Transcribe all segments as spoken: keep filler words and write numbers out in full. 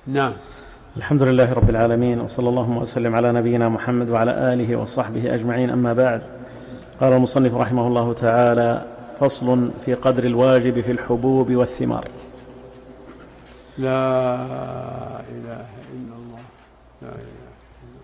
نعم. الحمد لله رب العالمين، وصلى الله وسلم على نبينا محمد وعلى آله وصحبه أجمعين، أما بعد. قال المصنف رحمه الله تعالى: فصل في قدر الواجب في الحبوب والثمار. لا إله إلا الله، لا إله إلا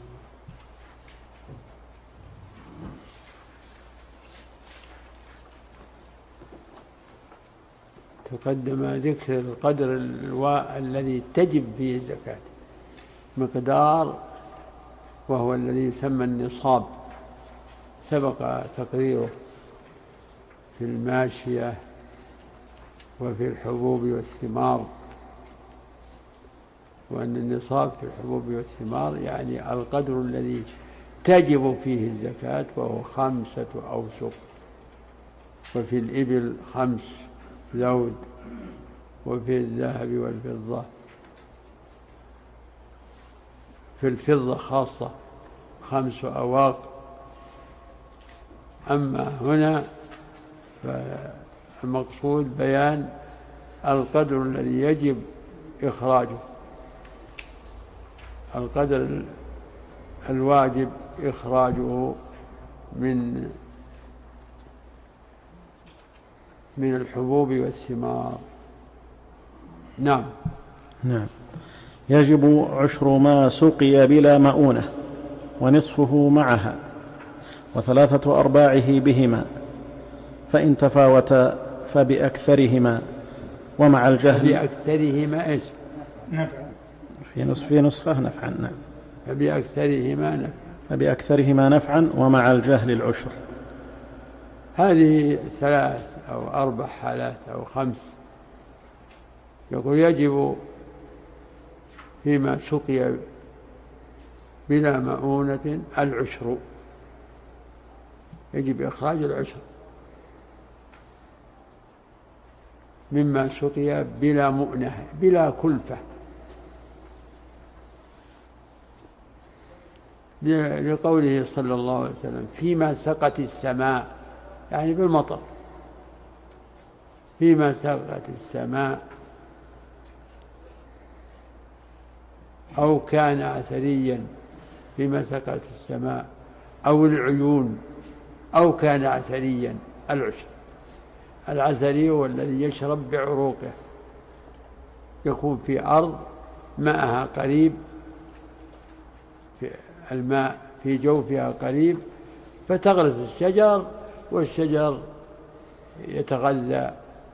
الله. تقدم ذكر القدر الوا... الذي تجب فيه الزكاة، مقدار، وهو الذي يسمى النصاب، سبق تقريره في الماشية وفي الحبوب والثمار، وأن النصاب في الحبوب والثمار يعني القدر الذي تجب فيه الزكاة، وهو خمسة أوسق. وفي الإبل خمس زود، وفي الذهب والفضة، في الفضة خاصة خمس أواق. أما هنا فالمقصود بيان القدر الذي يجب إخراجه، القدر الواجب إخراجه من من الحبوب والثمار. نعم. نعم. يجب عشر ما سقي بلا مؤونة، ونصفه معها، وثلاثة أرباعه بهما، فإن تفاوت فبأكثرهما، ومع الجهل فبأكثرهما إيش؟ نفعا. في نصف في نسخة نفعا. نعم. فبأكثرهما نفعا، فبأكثرهما نفعا، ومع الجهل العشر. هذه ثلاث أو أربع حالات أو خمس. يقول يجب فيما سقي بلا مؤونة العشر، يجب إخراج العشر مما سقي بلا مؤنة، بلا كلفة، لقوله صلى الله عليه وسلم: فيما سقت السماء، يعني بالمطر، فيما سقت السماء، أو كان عثريا فيما سقت السماء، أو العيون، أو كان عثريا. العشر، العثري هو الذي يشرب بعروقه، يكون في أرض ماءها قريب، في الماء في جوفها قريب، فتغرس الشجر، والشجر يتغذى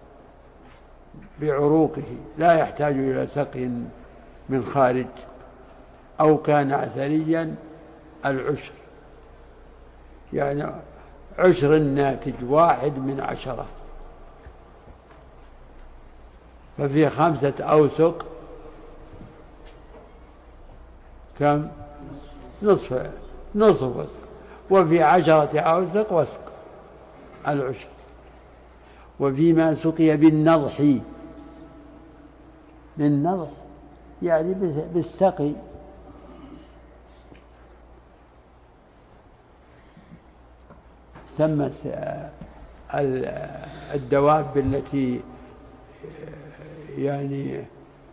بعروقه، لا يحتاج إلى سقي من خارج. أو كان عثريا العشر، يعني عشر الناتج، واحد من عشرة، ففي خمسة أوسق كم؟ نصف نصف وسق، وفي عشرة أوسق وسق العشر. وفيما سقي بالنضح، بالنضح يعني بالسقي، سمت الدواب التي يعني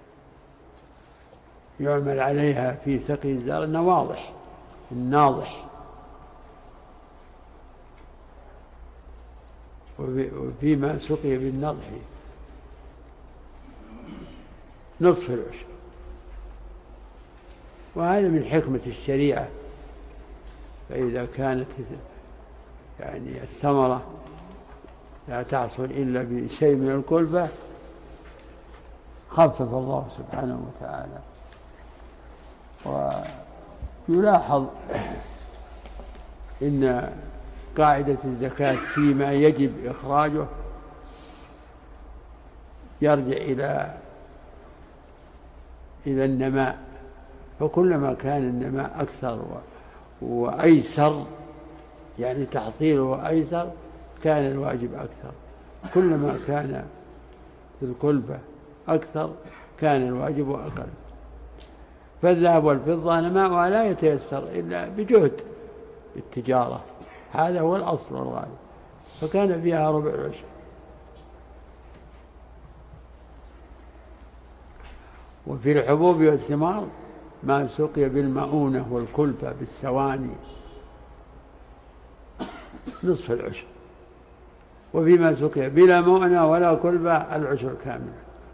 يعمل عليها في سقي الزرع نواضح، الناضح. وفيما سقي بالنضح نصف العشر. وهذا من حكمة الشريعة، فإذا كانت يعني الثمرة لا تحصل إلا بشيء من الكلفة خفف الله سبحانه وتعالى. ويلاحظ إن قاعدة الزكاة فيما يجب إخراجه يرجع إلى إلى النماء، فكلما كان النماء أكثر وأيسر، يعني تحصيله أيسر، كان الواجب أكثر. كلما كان الكلفة أكثر كان الواجب أقل. فالذهب والفضة نماؤها لا يتيسر إلا بجهد التجارة، هذا هو الأصل والغالب، فكان فيها ربع العشر. وفي الحبوب والثمار ما سقي بالمؤونة والكلفة بالسواني نصف العشر، وفيما سقي بلا مؤنة ولا كلفة العشر كامل.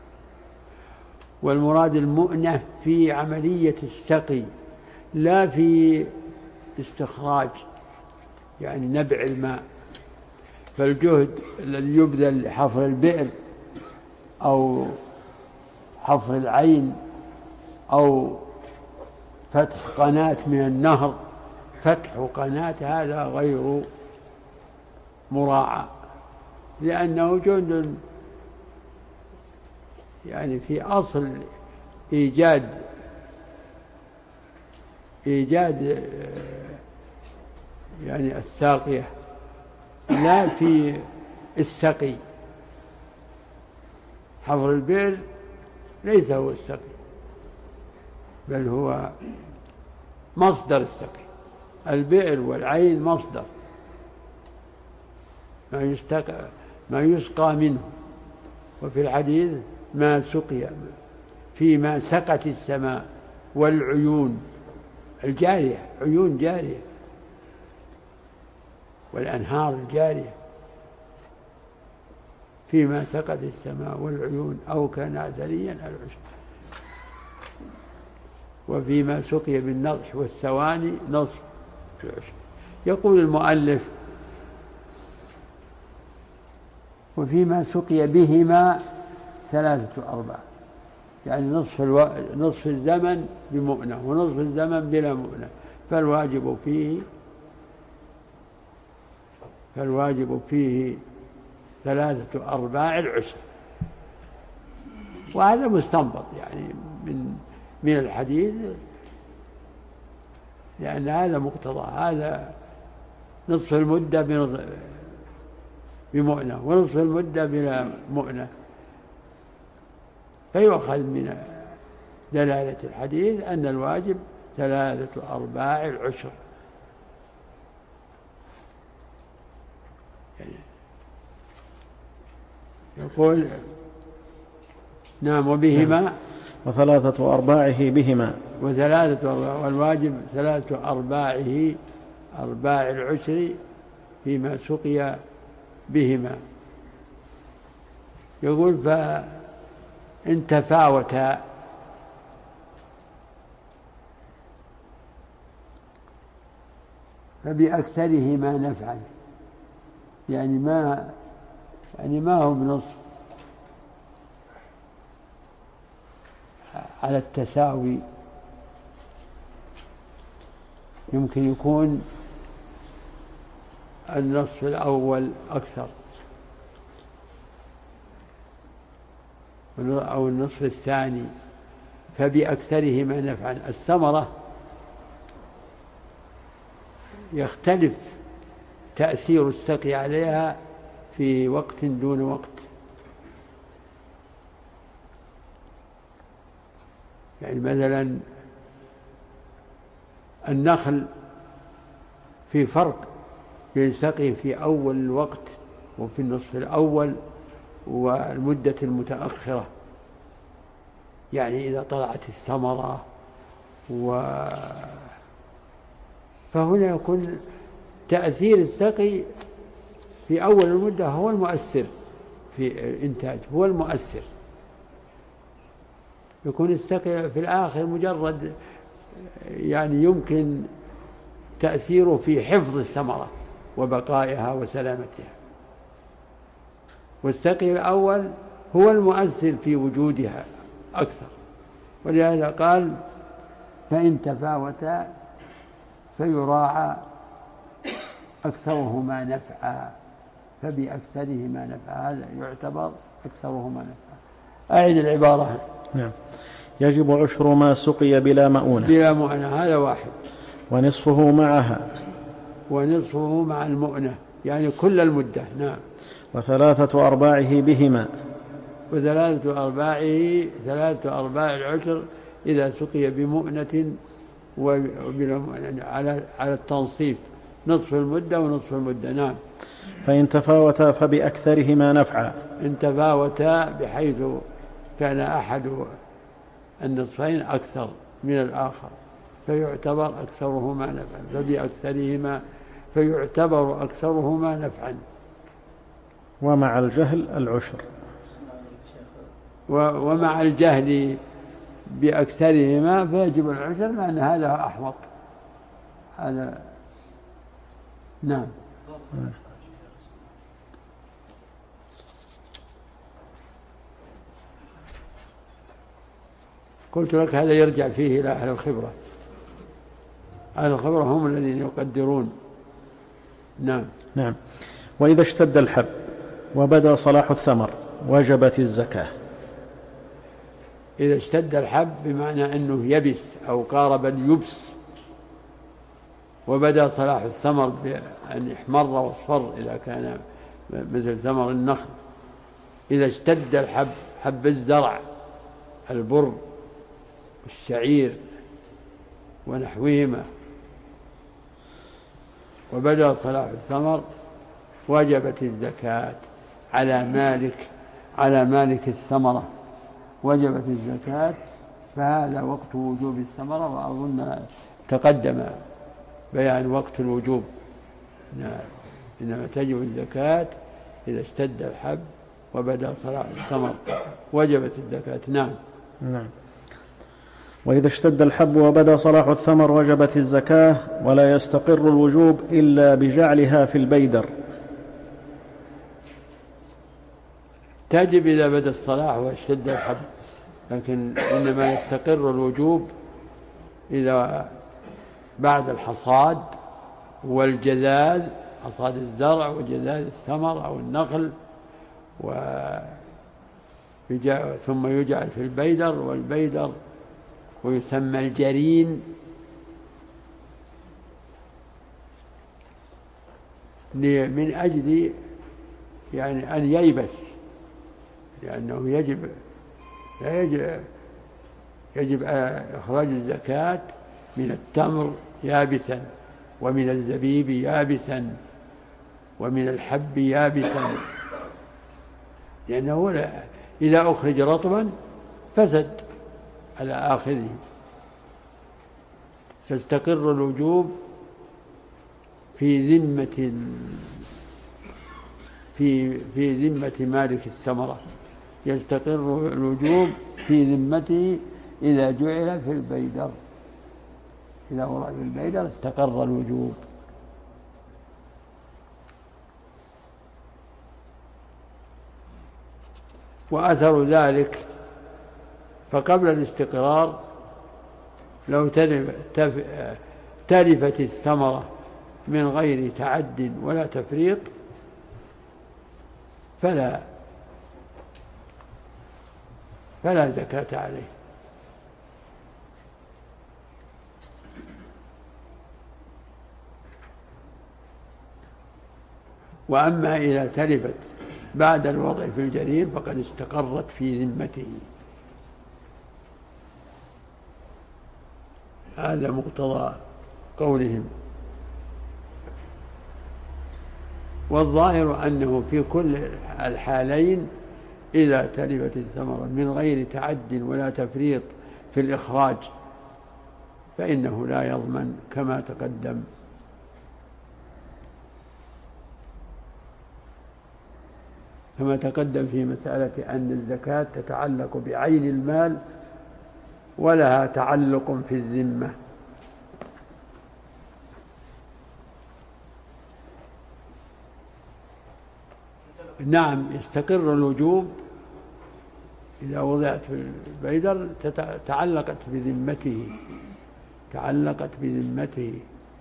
والمراد المؤنة في عملية السقي لا في استخراج يعني نبع الماء. فالجهد الذي يبذل لحفر البئر أو حفر العين أو فتح قناة من النهر، فتح قناة هذا غير مراعى، لأنه جهد يعني في أصل إيجاد إيجاد يعني الساقية لا في السقي. حفر البئر ليس هو السقي، بل هو مصدر السقي. البئر والعين مصدر ما يستقى ما يسقى منه. وفي الحديث ما سقي فيما سقت السماء والعيون الجارية، عيون جارية، والأنهار الجارية، فيما سقت السماء والعيون أو كان أثريا العشر. وفيما سقي بالنضح والسواني نصف العشر. يقول المؤلف وفيما سقي بهما ثلاثة أرباع، يعني نصف, الو... نصف الزمن بمؤنة ونصف الزمن بلا مؤنة، فالواجب فيه فالواجب فيه ثلاثة أرباع العشر. وهذا مستنبط يعني من من الحديث، لأن هذا مقتضى، هذا نصف المدة بمؤنة ونصف المدة بلا مؤنة، فيؤخذ من دلالة الحديث أن الواجب ثلاثة أرباع العشر. يعني يقول نعم وبهما وثلاثة أرباعه بهما وثلاثة أرباع، والواجب ثلاثة أرباعه أرباع العشر فيما سقي بهما. يقول فإن تفاوتا فبأكثرهما نفعا، يعني ما يعني ما هو بنصف على التساوي، يمكن يكون النصف الأول أكثر أو النصف الثاني. فبأكثرهما نفعا، الثمرة يختلف تأثير السقي عليها في وقت دون وقت. يعني مثلا النخل في فرق بين سقي في أول الوقت وفي النصف الأول والمدة المتأخرة. يعني إذا طلعت الثمرة و فهنا يكون تأثير السقي في أول المدة هو المؤثر في الإنتاج، هو المؤثر. يكون السقي في الآخر مجرد يعني يمكن تأثيره في حفظ الثمرة وبقائها وسلامتها، والسقي الأول هو المؤثر في وجودها أكثر. ولهذا قال فإن تفاوتا فيراعى أكثرهما نفعا، فبأكثرهما نفعا، هذا يعتبر أكثرهما نفعا. أعيد العبارة. نعم. يجب عشر ما سقي بلا مؤونة بلا مؤونة، هذا واحد. ونصفه معها، ونصفه مع المؤونة، يعني كل المدة. نعم. وثلاثة أرباعه بهما، وثلاثة أرباعه ثلاثة أرباع العشر إذا سقي بمؤنة وبلا مؤونة، على على التنصيف، نصف المدة ونصف المدة. نعم. فإن تفاوتا فبأكثرهما نفعا، إن تفاوتا بحيث كان أحد النصفين أكثر من الآخر فيعتبر أكثرهما نفعا، فبأكثرهما فيعتبر أكثرهما نفعا. ومع الجهل العشر. ومع الجهل بأكثرهما فيجب العشر، لأن هذا أحوط. هذا نعم. قلت لك هذا يرجع فيه إلى أهل الخبرة. أهل الخبرة هم الذين يقدرون. نعم. نعم. وإذا اشتد الحب وبدا صلاح الثمر وجبت الزكاة. إذا اشتد الحب بمعنى أنه يبس أو قارب اليبس، وبدا صلاح الثمر بأن احمر واصفر إذا كان مثل ثمر النخل. إذا اشتد الحب، حب الزرع، البر والشعير ونحوهما، وبدا صلاح الثمر وجبت الزكاة على مالك على مالك الثمرة، وجبت الزكاة. فهذا وقت وجوب الثمرة، وأظن تقدم بيان وقت الوجوب. إنما تجب الزكاة إذا اشتد الحب وبدا صلاح الثمر وجبت الزكاة. نعم. نعم. وإذا اشتد الحب وبدا صلاح الثمر وجبت الزكاة، ولا يستقر الوجوب إلا بجعلها في البيدر. تجب إذا بدا الصلاح واشتد الحب، لكن إنما يستقر الوجوب إذا بعد الحصاد والجذاذ، حصاد الزرع وجذاذ الثمر أو النخل، و ثم يجعل في البيدر، والبيدر ويسمى الجرين من أجل يعني أن ييبس، لأنه يجب يجب, يجب إخراج الزكاة من التمر يابسا، ومن الزبيب يابسا، ومن الحب يابسا، لأنه إذا أخرج رطبا فسد على آخره. تستقر الوجوب في ذمة في في ذمة مالك الثمرة، يستقر الوجوب في ذمته إذا جعل في البيدر. إذا وضع في البيدر استقر الوجوب. وأثر ذلك، فقبل الاستقرار لو تلفت الثمرة من غير تعد ولا تفريط فلا فلا زكاة عليه. وأما إذا تلفت بعد الوضع في الجرين فقد استقرت في ذمته. هذا مقتضى قولهم. والظاهر أنه في كل الحالين إذا تلفت الثمرة من غير تعد ولا تفريط في الإخراج فإنه لا يضمن كما تقدم. كما تقدم في مسألة أن الزكاة تتعلق بعين المال ولها تعلق في الذمة. نعم، يستقر الوجوب إذا وضعت في البيدر تعلقت بذمته تعلقت بذمته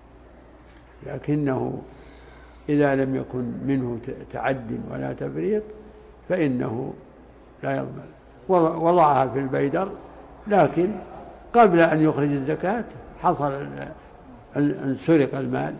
لكنه إذا لم يكن منه تعد ولا تفريط فإنه لا يضمن. وضعها في البيدر لكن قبل أن يخرج الزكاة حصل أن سرق المال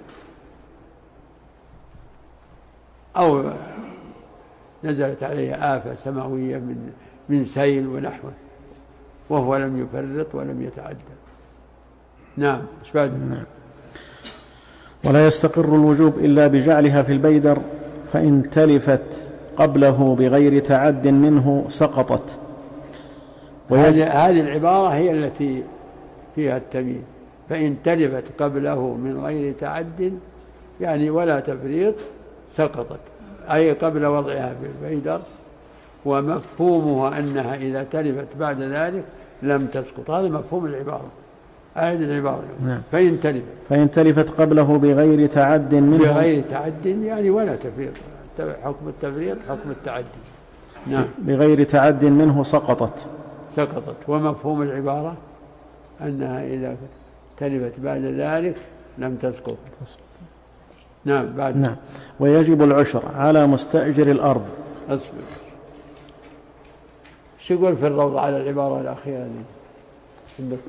أو نزلت عليه آفة سماوية من من سيل ونحوه وهو لم يفرط ولم يتعدى. نعم. نعم. ولا يستقر الوجوب إلا بجعلها في البيدر، فإن تلفت قبله بغير تعد منه سقطت، هذه هذه العبارة هي التي فيها التمييز. فإن تلفت قبله من غير تعد يعني ولا تفريط سقطت، أي قبل وضعها في البيدر، ومفهومها أنها إذا تلفت بعد ذلك لم تسقط. هذا مفهوم العبارة. أعد العبارة. نعم. فإن تلفت فإن تلفت قبله بغير تعد منه بغير تعد يعني ولا تفريط، حكم التفريط حكم التعدي. نعم. بغير تعد منه سقطت سقطت. ومفهوم العبارة أنها إذا تلفت بعد ذلك لم تسقط. نعم. بعد. نعم. ويجب العشر على مستأجر الأرض. أصبر. شو يقول في الروض على العبارة الأخيرة دي عندكم؟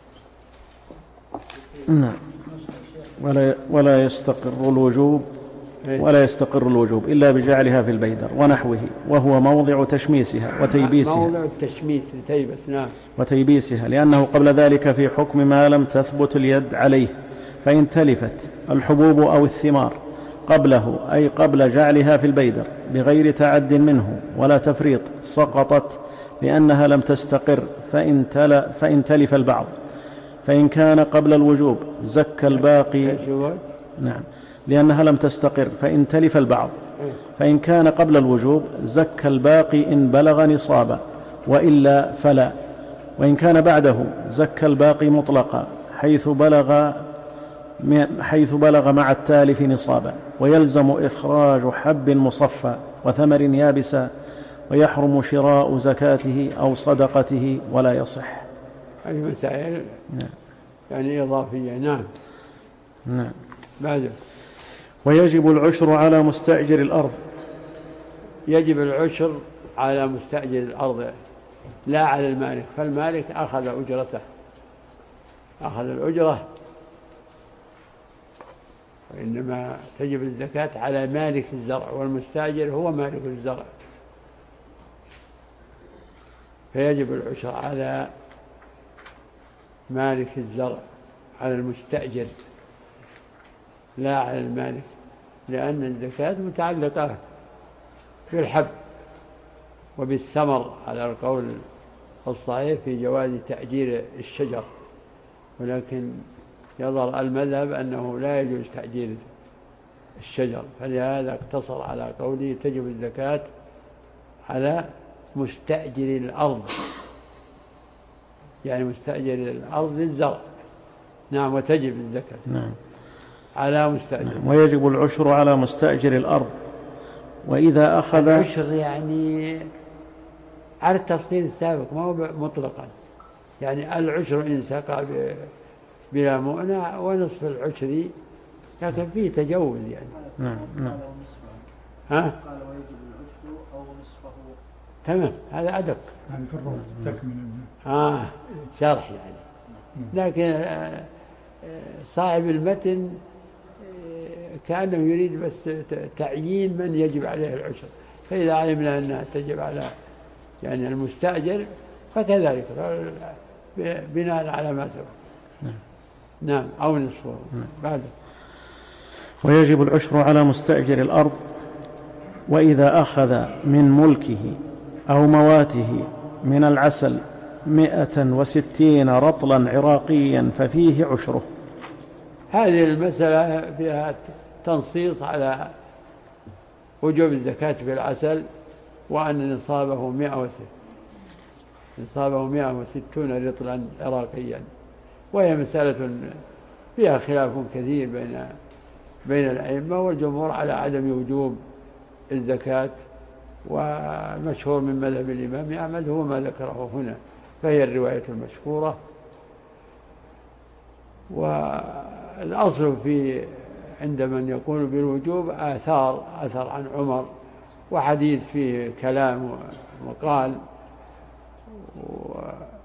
نعم. ولا ولا يستقر الوجوب ولا يستقر الوجوب إلا بجعلها في البيدر ونحوه، وهو موضع تشميسها وتيبيسها. موضع التشميس لتيبس. نعم. وتيبيسها، لأنه قبل ذلك في حكم ما لم تثبت اليد عليه. فإن تلفت الحبوب أو الثمار قبله، أي قبل جعلها في البيدر بغير تعد منه ولا تفريط، سقطت لأنها لم تستقر. فإن, تل فإن تلف البعض، فإن كان قبل الوجوب زك الباقي. نعم. لأنها لم تستقر. فإن تلف البعض، فإن كان قبل الوجوب زك الباقي إن بلغ نصابا، وإلا فلا. وإن كان بعده زك الباقي مطلقا حيث بلغ حيث بلغ مع التالف نصابا، ويلزم إخراج حب مصفى وثمر يابسا، ويحرم شراء زكاته أو صدقته ولا يصح. هذه مسائل. نعم. يعني إضافية. نعم. نعم. بعده. ويجب العشر على مستأجر الأرض. يجب العشر على مستأجر الأرض لا على المالك، فالمالك أخذ أجرته، أخذ الأجرة، وإنما تجب الزكاة على مالك الزرع، والمستأجر هو مالك الزرع. فيجب العشر على مالك الزرع، على المستأجر لا على المالك، لأن الزكاة متعلقة بالحب وبالثمر على القول الصحيح في جواز تأجير الشجر، ولكن يظهر المذهب أنه لا يجوز تأجير الشجر، فلهذا اقتصر على قوله تجب الزكاة على مستأجر الأرض، يعني مستأجر الأرض للزرع. نعم. وتجب الزكاة. نعم. على مستأجر. نعم. ويجب العشر على مستأجر الأرض. وإذا أخذ العشر يعني على التفصيل السابق، ما هو مطلقا، يعني العشر إن سقى بلا مؤنع ونصف العشر، لكن فيه تجوز يعني. نعم. نعم. ها؟ قال ويجب العشر أو نصفه. تمام. هذا أدق يعني في الروض تكمل. آه شرح يعني. لكن صاحب المتن كأنه يريد بس تعيين من يجب عليه العشر، فإذا علمنا أنها تجب على يعني المستأجر فكذلك بناء على ما سبق. نعم. نعم. أو نصفه. بعده. ويجب العشر على مستأجر الأرض. وإذا أخذ من ملكه أو مواته من العسل مئة وستين رطلا عراقيا ففيه عشره. هذه المسألة فيها تنصيص على وجوب الزكاة في العسل، وأن نصابه مئة وستين نصابه مئة وستون رطلا عراقيا، وهي مسألة فيها خلاف كثير بين بين الأئمة، والجمهور على عدم وجوب الزكاة، والمشهور من مذهب الإمام أحمد هو ما ذكره هنا، فهي الرواية المشهورة. والأصل في عند من يقول بالوجوب آثار أثر عن عمر، وحديث فيه كلام وقال، و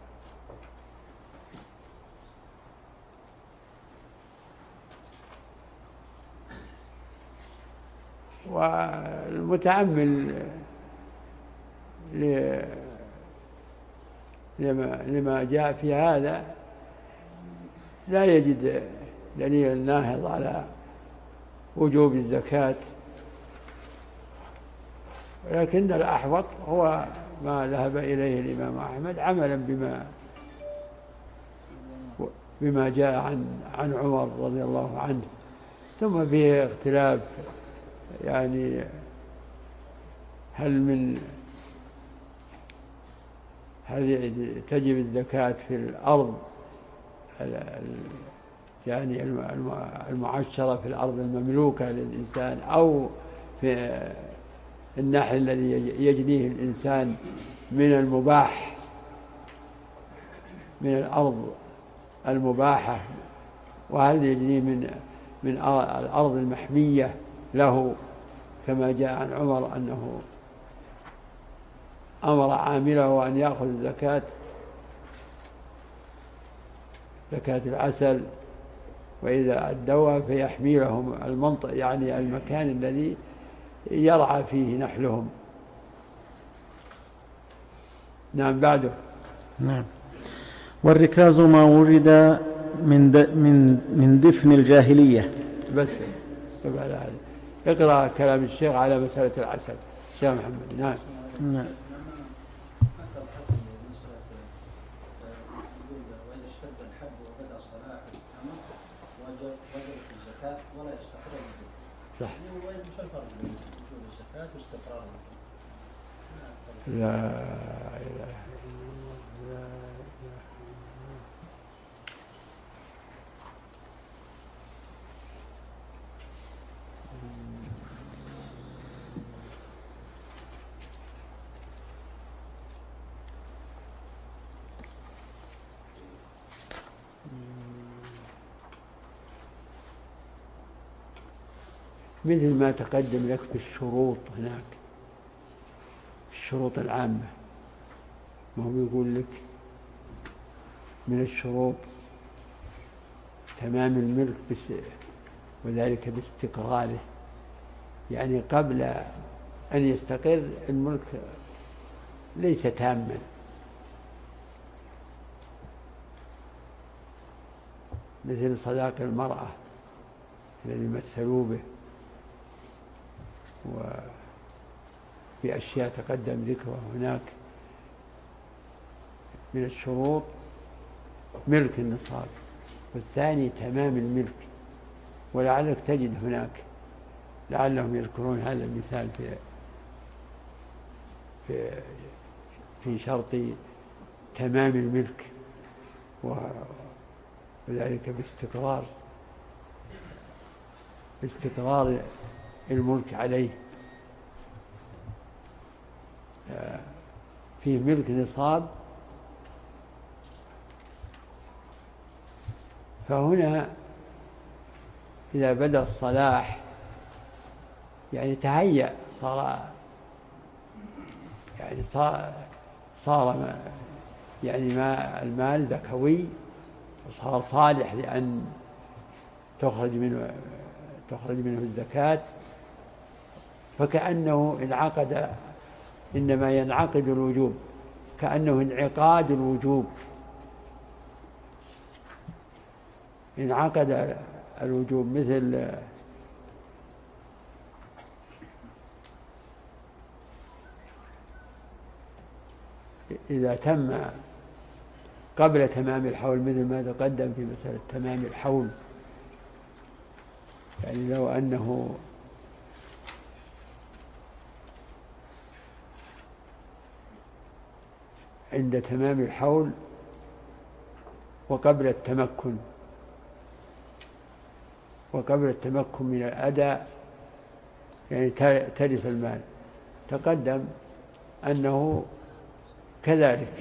والمتأمل لما لما جاء في هذا لا يجد دليل ناهض على وجوب الزكاة، لكن الأحوط هو ما ذهب إليه الإمام أحمد عملا بما بما جاء عن عن عمر رضي الله عنه. ثم به اختلاف يعني هل من هل تجب الزكاة في الأرض يعني المعشرة في الأرض المملوكة للإنسان أو في النحل الذي يجنيه الإنسان من المباح من الأرض المباحة، وهل يجنيه من من الأرض المحمية له كما جاء عن عمر أنه أمر عامله أن يأخذ الزكاة زكاة العسل، وإذا أدوها فيحمي لهم المنطق يعني المكان الذي يرعى فيه نحلهم. نعم بعده. نعم. والركاز ما وجد من من من دفن الجاهلية. بس قبل هذا اقرأ كلام الشيخ على مسألة العسل الشيخ محمد. نعم. نعم. صح. لا إله إلا الله. مثل ما تقدم لك في الشروط هناك، الشروط العامة، ما هو يقول لك من الشروط تمام الملك بس وذلك باستقراره، يعني قبل أن يستقر الملك ليس تاما، مثل صداق المرأة الذي مثلوا به، وفي أشياء تقدم ذكرها هناك. من الشروط ملك النصاب، والثاني تمام الملك، ولعلك تجد هناك لعلهم يذكرون هذا المثال في في في شرط تمام الملك، وذلك باستقرار باستقرار الملك عليه. فيه ملك نصاب، فهنا إذا بدأ الصلاح يعني تهيأ، صار يعني صار, صار يعني ما المال زكوي، وصار صالح لأن تخرج منه تخرج منه الزكاة، فكأنه انعقد، إنما ينعقد الوجوب، كأنه انعقاد الوجوب، انعقد الوجوب. مثل إذا تم قبل تمام الحول، مثل ما تقدم في مسألة تمام الحول، يعني لو أنه عند تمام الحول وقبل التمكن وقبل التمكن من الأداء، يعني تلف المال، تقدم أنه كذلك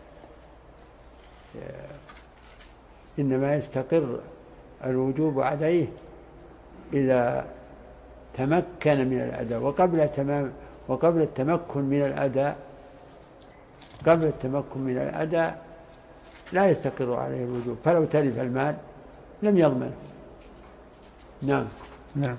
إنما يستقر الوجوب عليه إذا تمكن من الأداء، وقبل تمام وقبل التمكن من الأداء قبل التمكن من الأداء لا يستقر عليه الوجوب، فلو تلف المال لم يضمنه. نعم. نعم.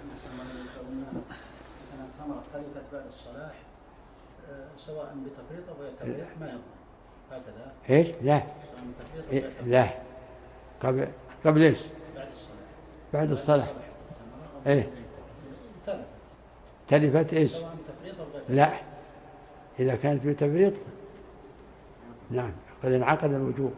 الثمرة تلفت بعد الصلاح سواء بتفريط أو يتفريط ما يضمن هكذا. إيش؟ لا. إيه؟ لا. قبل قبل إيش؟ بعد الصلاح. بعد الصلاح. إيه؟ تلفت. تلفت إيش؟ سواء بتفريط أو غير. لا. إذا كانت بتفريط نعم قد انعقد الوجوب.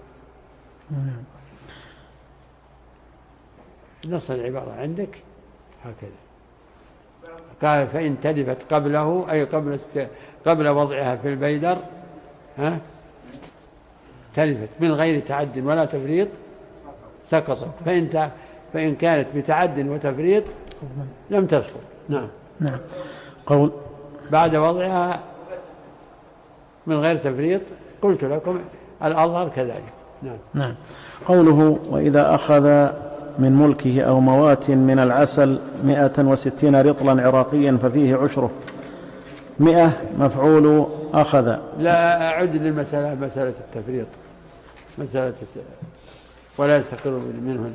نص العبارة عندك هكذا قال فإن تلفت قبله أي قبل است... قبل وضعها في البيدر ها تلفت من غير تعد ولا تفريط سقطت، فإن ت... فإن كانت بتعد وتفريط لم تسقط. نعم. نعم. قول بعد وضعها من غير تفريط قلت لكم الأظهر كذلك. نعم. نعم. قوله وإذا أخذ من ملكه أو موات من العسل مئة وستين رطلا عراقيا ففيه عشره. مئة مفعول أخذ. لا أعد للمسألة مسألة التفريط مسألة ولا يستقر منه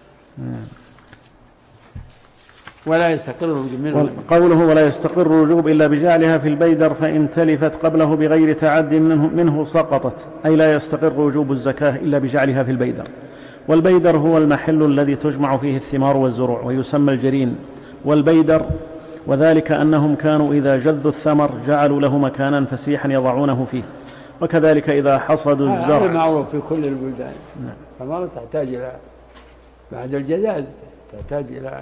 ولا يستقر منه قوله ولا يستقر الوجوب إلا بجعلها في البيدر فإن تلفت قبله بغير تعد منه, منه سقطت، أي لا يستقر وجوب الزكاة إلا بجعلها في البيدر. والبيدر هو المحل الذي تجمع فيه الثمار والزروع ويسمى الجرين والبيدر، وذلك أنهم كانوا إذا جذوا الثمر جعلوا له مكانا فسيحا يضعونه فيه، وكذلك إذا حصدوا الزرع. هذا معروف في كل البلدان. الثمرة تحتاج إلى بعد الجذاذ تحتاج إلى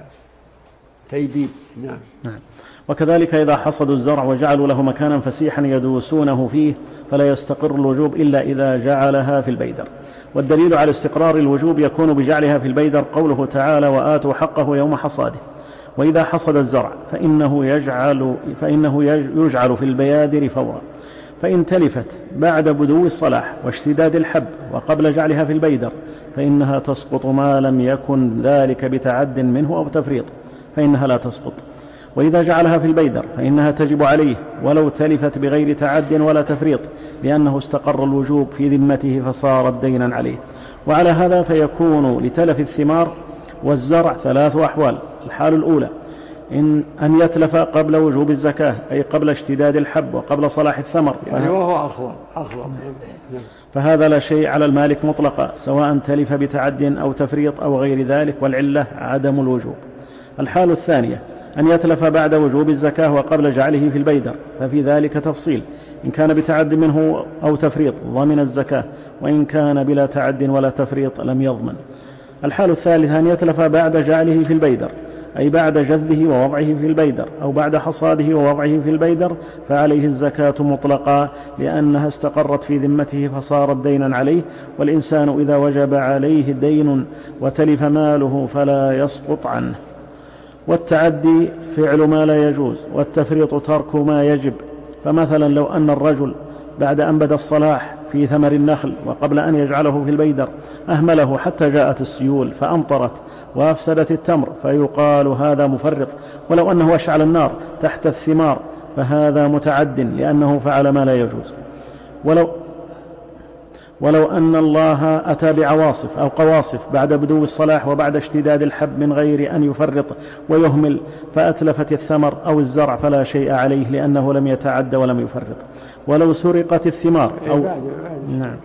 تيبيس. نعم. نعم. وكذلك إذا حصدوا الزرع وجعلوا له مكانا فسيحا يدوسونه فيه فلا يستقر الوجوب إلا إذا جعلها في البيدر. والدليل على استقرار الوجوب يكون بجعلها في البيدر قوله تعالى وآتوا حقه يوم حصاده. وإذا حصد الزرع فإنه يجعل, فإنه يجعل في البيادر فورا، فإن تلفت بعد بدو الصلاح واشتداد الحب وقبل جعلها في البيدر فإنها تسقط ما لم يكن ذلك بتعد منه أو تفريط فإنها لا تسقط. وإذا جعلها في البيدر فإنها تجب عليه ولو تلفت بغير تعد ولا تفريط، لأنه استقر الوجوب في ذمته فصارت دينا عليه. وعلى هذا فيكون لتلف الثمار والزرع ثلاث أحوال. الحال الأولى إن أن يتلف قبل وجوب الزكاة، أي قبل اشتداد الحب وقبل صلاح الثمر، يعني وهو أخضر أخضر فهذا لا شيء على المالك مطلقا سواء تلف بتعد أو تفريط أو غير ذلك، والعلة عدم الوجوب. الحال الثانية أن يتلف بعد وجوب الزكاة وقبل جعله في البيدر، ففي ذلك تفصيل، إن كان بتعد منه أو تفريط ضمن الزكاة، وإن كان بلا تعد ولا تفريط لم يضمن. الحال الثالثة أن يتلف بعد جعله في البيدر، أي بعد جذه ووضعه في البيدر أو بعد حصاده ووضعه في البيدر، فعليه الزكاة مطلقا لأنها استقرت في ذمته فصارت دينا عليه. والإنسان إذا وجب عليه دين وتلف ماله فلا يسقط عنه. والتعدي فعل ما لا يجوز، والتفريط ترك ما يجب. فمثلا لو أن الرجل بعد أن بدا الصلاح في ثمر النخل وقبل أن يجعله في البيدر أهمله حتى جاءت السيول فأمطرت وأفسدت التمر فيقال هذا مفرط، ولو أنه أشعل النار تحت الثمار فهذا متعد لأنه فعل ما لا يجوز. ولو ولو أن الله أتى بعواصف أو قواصف بعد بدو الصلاح وبعد اشتداد الحب من غير أن يفرط ويهمل فأتلفت الثمر أو الزرع فلا شيء عليه لأنه لم يتعد ولم يفرط. ولو سرقت الثمار أو نعم.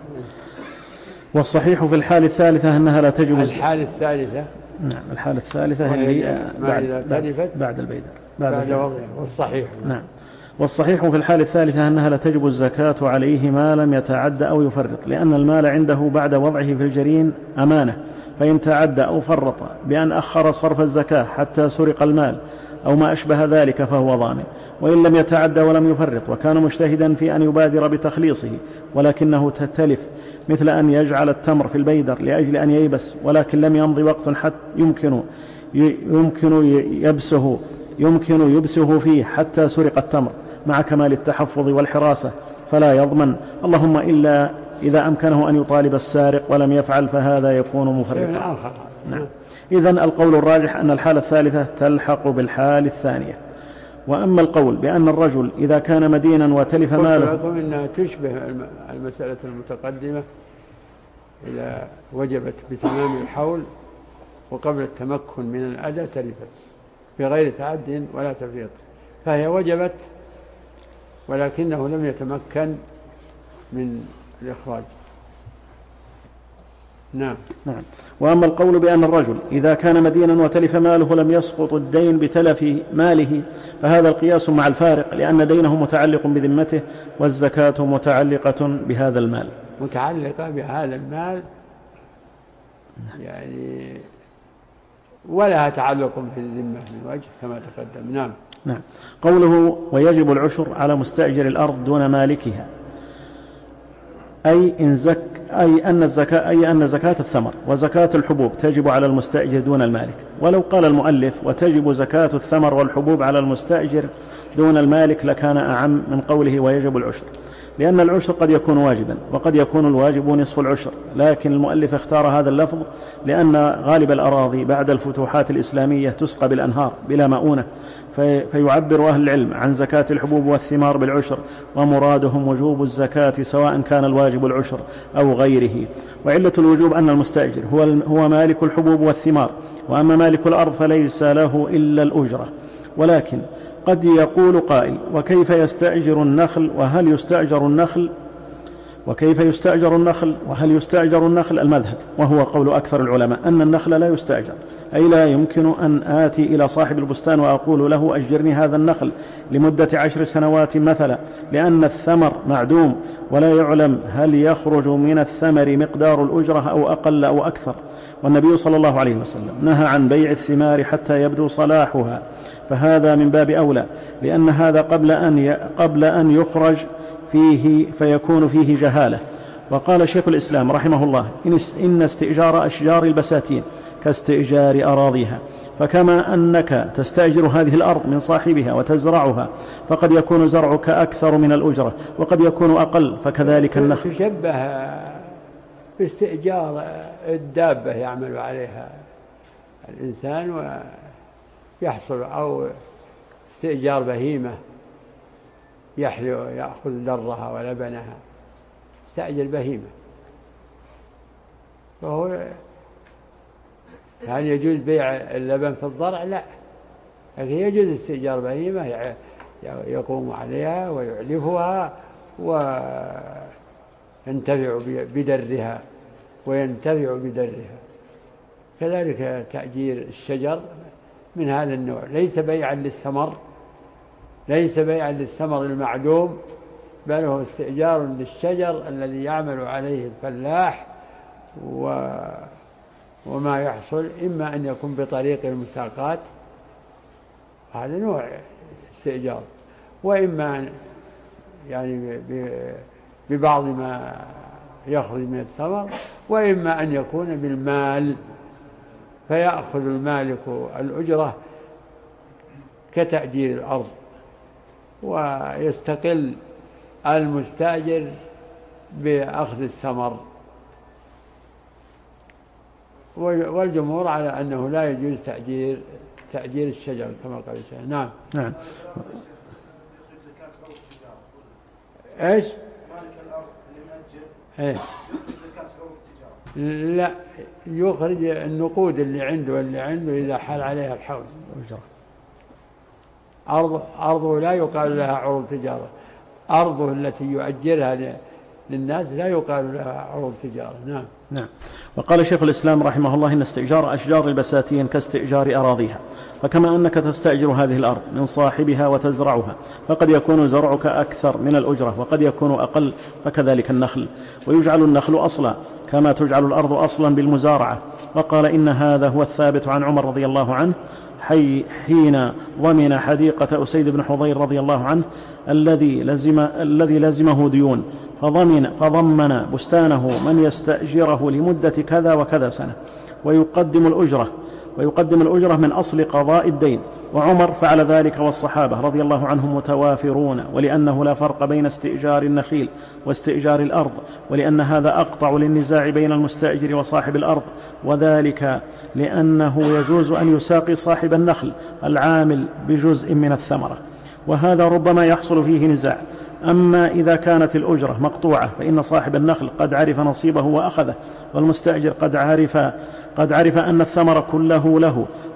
والصحيح في الحال الثالثة أنها لا تجب. الحال الثالثة نعم الحال الثالثة هي بعد, بعد, بعد البيدر بعد, بعد وضعه. والصحيح نعم. والصحيح في الحال الثالثة أنها لا تجب الزكاة عليه ما لم يتعد أو يفرط، لأن المال عنده بعد وضعه في الجرين أمانة، فإن تعد أو فرط بأن أخر صرف الزكاة حتى سرق المال أو ما أشبه ذلك فهو ضامن. وإن لم يتعد ولم يفرط وكان مجتهدا في أن يبادر بتخليصه ولكنه تتلف، مثل أن يجعل التمر في البيدر لأجل أن ييبس ولكن لم يمضي وقت حتى يمكن يمكن يبسه يمكن يبسه فيه حتى سرق التمر مع كمال التحفظ والحراسة فلا يضمن، اللهم إلا إذا أمكنه أن يطالب السارق ولم يفعل فهذا يكون مفرطا. نعم. إذن القول الراجح أن الحالة الثالثة تلحق بالحال الثانية. وأما القول بأن الرجل إذا كان مدينا وتلف ماله، قلت لكم إنها تشبه المسألة المتقدمة إذا وجبت بتمام الحول وقبل التمكن من الأداء تلفت بغير تعد ولا تفريط، فهي وجبت ولكنه لم يتمكن من الإخراج. نعم. نعم. وأما القول بأن الرجل إذا كان مدينا وتلف ماله لم يسقط الدين بتلف ماله فهذا القياس مع الفارق، لأن دينه متعلق بذمته والزكاة متعلقة بهذا المال. متعلقة بهذا المال يعني ولها تعلق في الذمة من وجه كما تقدم. نعم. نعم. قوله ويجب العشر على مستأجر الأرض دون مالكها، أي إن زك أي أن الزكاة أي أن زكاة الثمر وزكاة الحبوب تجب على المستأجر دون المالك. ولو قال المؤلف وتجب زكاة الثمر والحبوب على المستأجر دون المالك لكان أعم من قوله ويجب العشر، لأن العشر قد يكون واجبا وقد يكون الواجب نصف العشر، لكن المؤلف اختار هذا اللفظ لأن غالب الأراضي بعد الفتوحات الإسلامية تسقى بالأنهار بلا مؤونة، في فيعبر أهل العلم عن زكاة الحبوب والثمار بالعشر، ومرادهم وجوب الزكاة سواء كان الواجب العشر أو غيره. وعلة الوجوب أن المستأجر هو هو مالك الحبوب والثمار، وأما مالك الأرض فليس له إلا الأجرة. ولكن قد يقول قائل وكيف يستأجر النخل وهل يستأجر النخل وكيف يستأجر النخل وهل يستأجر النخل؟ المذهب وهو قول أكثر العلماء أن النخل لا يستأجر، أي لا يمكن أن آتي إلى صاحب البستان وأقول له أجرني هذا النخل لمدة عشر سنوات مثلا، لأن الثمر معدوم ولا يعلم هل يخرج من الثمر مقدار الأجرة أو أقل أو أكثر. والنبي صلى الله عليه وسلم نهى عن بيع الثمار حتى يبدو صلاحها، فهذا من باب أولى، لأن هذا قبل أن قبل أن يخرج فيه فيكون فيه جهالة. وقال شيخ الإسلام رحمه الله إن استئجار أشجار البساتين كاستئجار أراضيها، فكما أنك تستأجر هذه الأرض من صاحبها وتزرعها فقد يكون زرعك أكثر من الأجرة وقد يكون أقل، فكذلك النخل. تشبه باستئجار الدابة يعمل عليها الإنسان ويحصل، أو استئجار بهيمة يحلو يأخذ درها ولبنها، استأجر بهيمة، فهو هل يجوز بيع اللبن في الضرع؟ لا، لكن يجوز استئجار بهيمة يقوم عليها ويعلفها وينتفع بدرها وينتفع بدرها. كذلك تأجير الشجر من هذا النوع، ليس بيعا للثمر ليس بيعا للثمر المعدوم، بل هو استئجار للشجر الذي يعمل عليه الفلاح، و وما يحصل إما أن يكون بطريق المساقات، هذا نوع استئجار، وإما يعني ببعض ما يخرج من الثمر، وإما أن يكون بالمال فيأخذ المالك الأجرة كتأجير الأرض، ويستقل المستأجر بأخذ الثمر. والجمهور على أنه لا يجوز تأجير تأجير الشجر كما قال الشيخ. نعم. نعم. ايش؟ مالك الأرض اللي مأجر ايه؟ يخرج زكاة حقوق التجارة؟ لا، يخرج النقود اللي عنده اللي عنده إذا حال عليها الحول. أرض أرضه لا يقال لها عروض تجارة، أرضه التي يؤجرها للناس لا يقال لها عروض تجارة. نعم. نعم. وقال شيخ الإسلام رحمه الله إن استئجار أشجار البساتين كاستئجار أراضيها، فكما أنك تستأجر هذه الأرض من صاحبها وتزرعها فقد يكون زرعك أكثر من الأجرة وقد يكون أقل، فكذلك النخل. ويجعل النخل أصلا كما تجعل الأرض أصلا بالمزارعة. وقال إن هذا هو الثابت عن عمر رضي الله عنه حين ضمن حديقة أسيد بن حضير رضي الله عنه الذي لزم الذي لزمه ديون، فضمن, فضمن بستانه من يستأجره لمدة كذا وكذا سنة، ويقدم الأجرة ويقدم الأجرة من أصل قضاء الدين. وعمر فعل ذلك والصحابة رضي الله عنهم متوافرون، ولأنه لا فرق بين استئجار النخيل واستئجار الأرض، ولأن هذا أقطع للنزاع بين المستأجر وصاحب الأرض، وذلك لأنه يجوز أن يساقي صاحب النخل العامل بجزء من الثمرة، وهذا ربما يحصل فيه نزاع. أما إذا كانت الأجرة مقطوعة فإن صاحب النخل قد عرف نصيبه وأخذه، والمستأجر قد عرف, قد عرف أن الثمر كله له،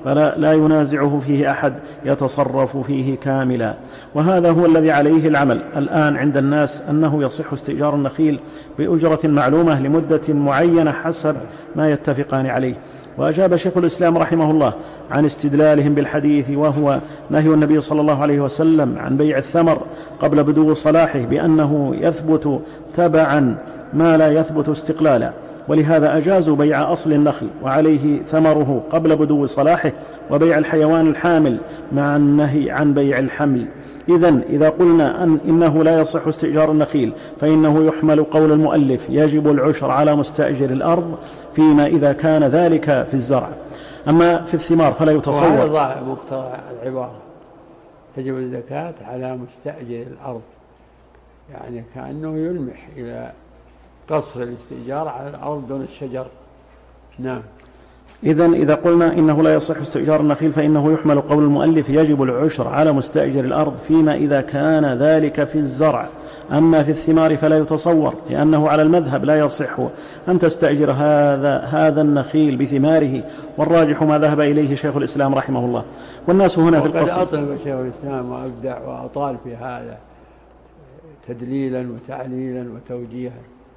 فلا لا ينازعه فيه أحد، يتصرف فيه كاملا. وهذا هو الذي عليه العمل الآن عند الناس، أنه يصح استئجار النخيل بأجرة معلومة لمدة معينة حسب ما يتفقان عليه. وأجاب شيخ الإسلام رحمه الله عن استدلالهم بالحديث، وهو نهي النبي صلى الله عليه وسلم عن بيع الثمر قبل بدو صلاحه بأنه يثبت تبعا ما لا يثبت استقلالا، ولهذا أجازوا بيع أصل النخل وعليه ثمره قبل بدو صلاحه، وبيع الحيوان الحامل مع النهي عن بيع الحمل. إذن إذا قلنا أن إنه لا يصح استئجار النخيل فإنه يحمل قول المؤلف يجب العشر على مستأجر الأرض فيما إذا كان ذلك في الزرع. أما في الثمار فلا يتصور. وهذا مقتضى العبارة، تجب الزكاة على مستأجر الأرض، يعني كأنه يلمح إلى قصر الاستئجار على الأرض دون الشجر. نعم. إذن إذا قلنا إنه لا يصح استئجار النخيل فإنه يحمل قول المؤلف يجب العشر على مستأجر الأرض فيما إذا كان ذلك في الزرع. أما في الثمار فلا يتصور، لأنه على المذهب لا يصح أن تستأجر هذا, هذا النخيل بثماره، والراجح ما ذهب إليه شيخ الإسلام رحمه الله. والناس هنا في القصر. وقد أطلب شيخ الإسلام وأبدع وأطال في هذا تدليلا وتعليلا وتوجيها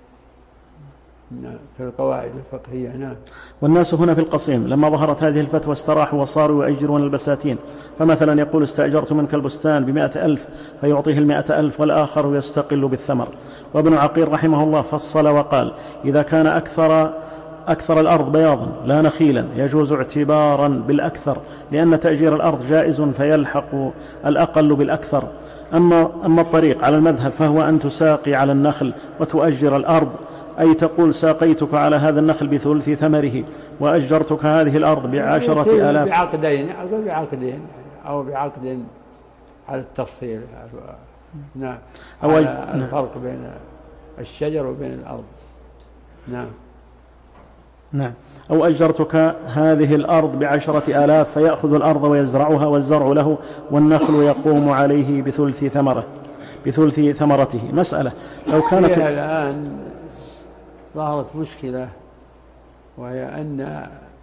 في القواعد الفقهية. نعم. والناس هنا في القصيم لما ظهرت هذه الفتوى استراحوا وصاروا يؤجرون البساتين، فمثلا يقول استأجرت منك البستان بمائة ألف فيعطيه المائة ألف والآخر يستقل بالثمر. وابن عقيل رحمه الله فصل وقال إذا كان أكثر, أكثر الأرض بياضا لا نخيلا يجوز اعتبارا بالأكثر، لأن تأجير الأرض جائز فيلحق الأقل بالأكثر. أما, أما الطريق على المذهب فهو أن تساقي على النخل وتؤجر الأرض، أي تقول ساقيتك على هذا النخل بثلث ثمره وأجرتك هذه الأرض بعشرة آلاف. بعقدين أو بعقدين أو بعقد على التفصيل. نعم. أو الفرق بين الشجر وبين الأرض. نعم. نعم. أو أجرتك هذه الأرض بعشرة آلاف فيأخذ الأرض ويزرعها والزرع له والنخل يقوم عليه بثلث ثمره بثلث ثمرته. مسألة لو كانت الآن ظهرت مشكلة، وهي أن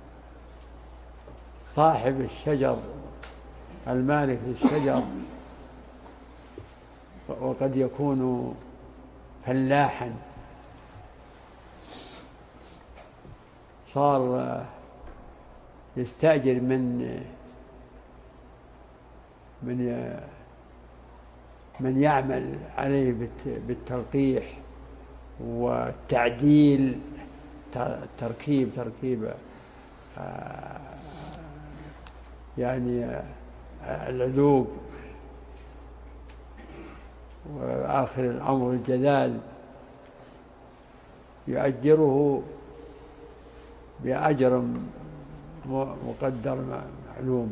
صاحب الشجر المالك للشجر وقد يكون فلاحا، صار يستأجر من من من يعمل عليه بالتلقيح والتعديل، تركيب تركيب يعني العذوق، وآخر الأمر الجدال، يؤجره بأجر مقدر معلوم،